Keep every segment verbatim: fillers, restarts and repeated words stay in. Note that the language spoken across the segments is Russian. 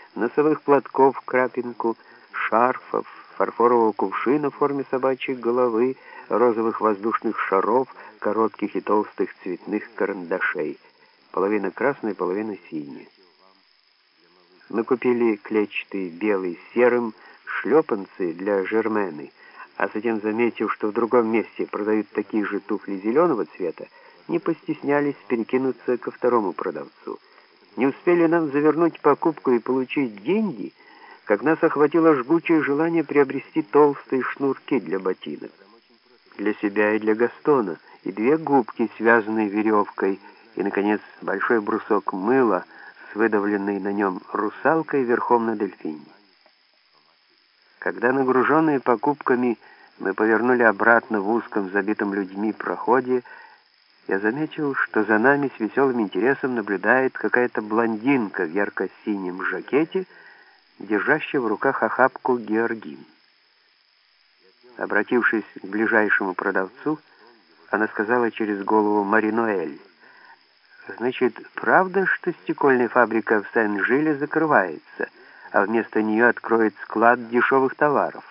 носовых платков крапинку, шарфов, фарфорового кувшина в форме собачьей головы, розовых воздушных шаров, коротких и толстых цветных карандашей. Половина красная, половина синяя. Мы купили клетчатый белый с серым шлепанцы для Жермены, а затем, заметив, что в другом месте продают такие же туфли зеленого цвета, не постеснялись перекинуться ко второму продавцу. Не успели нам завернуть покупку и получить деньги, как нас охватило жгучее желание приобрести толстые шнурки для ботинок. Для себя и для Гастона, и две губки, связанные веревкой, и, наконец, большой брусок мыла с выдавленной на нем русалкой верхом на дельфине. Когда, нагруженные покупками, мы повернули обратно в узком, забитом людьми проходе, я заметил, что за нами с веселым интересом наблюдает какая-то блондинка в ярко-синем жакете, держащая в руках охапку георгин. Обратившись к ближайшему продавцу, она сказала через голову Мари-Ноэль: «Значит, правда, что стекольная фабрика в Сен-Жиле закрывается, а вместо нее откроет склад дешевых товаров?»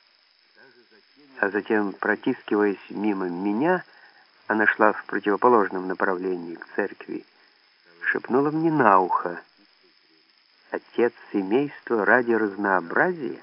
А затем, протискиваясь мимо меня, она шла в противоположном направлении, к церкви, шепнула мне на ухо: «Отец семейства ради разнообразия?»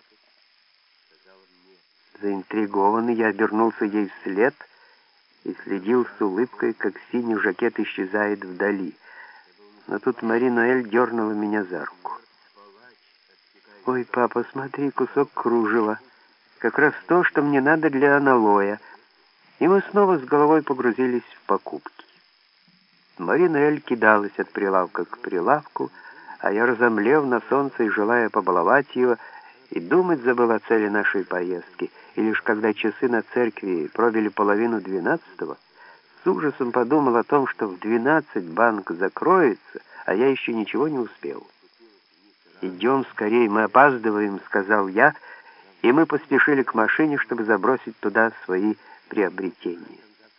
Заинтригованный, я обернулся ей вслед и следил с улыбкой, как синий жакет исчезает вдали. Но тут Мари-Ноэль дернула меня за руку. «Ой, папа, смотри, кусок кружева. Как раз то, что мне надо для аналоя». И мы снова с головой погрузились в покупки. Мари-Ноэль кидалась от прилавка к прилавку, а я, разомлев на солнце и желая побаловать ее, и думать забыл о цели нашей поездки, и лишь когда часы на церкви пробили половину двенадцатого, с ужасом подумал о том, что в двенадцать банк закроется, а я еще ничего не успел. «Идем скорее, мы опаздываем», — сказал я, и мы поспешили к машине, чтобы забросить туда свои приобретения.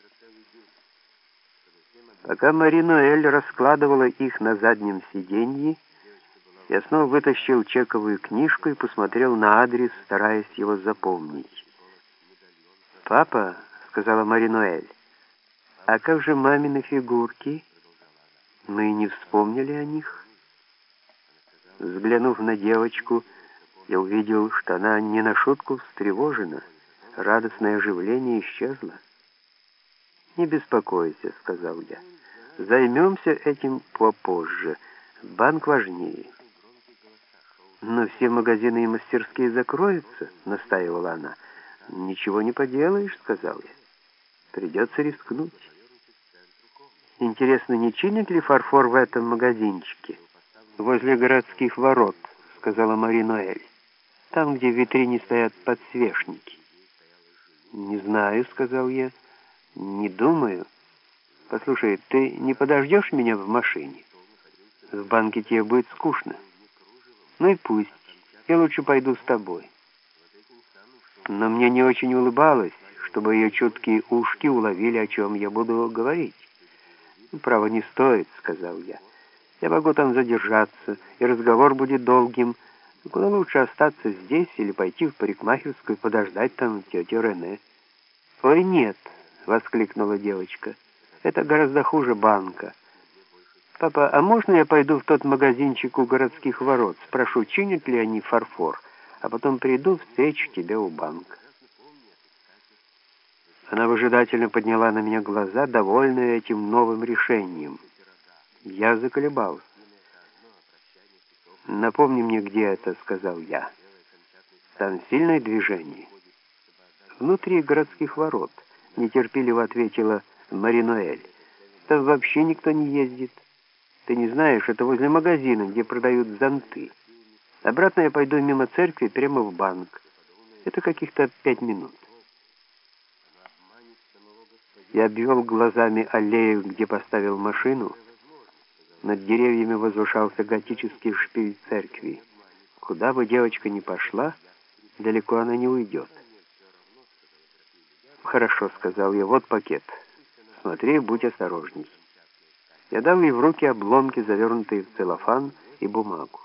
Пока Мари-Ноэль раскладывала их на заднем сиденье, я снова вытащил чековую книжку и посмотрел на адрес, стараясь его запомнить. «Папа», — сказала Мари-Ноэль, — «а как же мамины фигурки? Мы не вспомнили о них?» Взглянув на девочку, я увидел, что она не на шутку встревожена. Радостное оживление исчезло. «Не беспокойся», — сказал я. «Займемся этим попозже. Банк важнее». «Но все магазины и мастерские закроются», — настаивала она. «Ничего не поделаешь», — сказал я. «Придется рискнуть». «Интересно, не чинят ли фарфор в этом магазинчике?» «Возле городских ворот», — сказала Мари-Ноэль. «Там, где в витрине стоят подсвечники». «Не знаю», — сказал я. «Не думаю. Послушай, ты не подождешь меня в машине? В банке тебе будет скучно». «Ну и пусть. Я лучше пойду с тобой». Но мне не очень улыбалось, чтобы ее чуткие ушки уловили, о чем я буду говорить. «Право, не стоит», — сказал я. «Я могу там задержаться, и разговор будет долгим. Куда лучше остаться здесь или пойти в парикмахерскую и подождать там тетю Рене». «Ой, нет», — воскликнула девочка. «Это гораздо хуже банка. Папа, а можно я пойду в тот магазинчик у городских ворот, спрошу, чинят ли они фарфор, а потом приду, встречу тебя у банка?» Она выжидательно подняла на меня глаза, довольная этим новым решением. Я заколебался. «Напомни мне, где это», — сказал я. «Там сильное движение». «Внутри городских ворот», — нетерпеливо ответила Мари-Ноэль. «Там вообще никто не ездит. Ты не знаешь, это возле магазина, где продают зонты. Обратно я пойду мимо церкви прямо в банк. Это каких-то пять минут». Я обвел глазами аллею, где поставил машину. Над деревьями возвышался готический шпиль церкви. Куда бы девочка ни пошла, далеко она не уйдет. «Хорошо», — сказал я, — «вот пакет. Смотри, будь осторожней». Я дал ей в руки обломки, завернутые в целлофан и бумагу.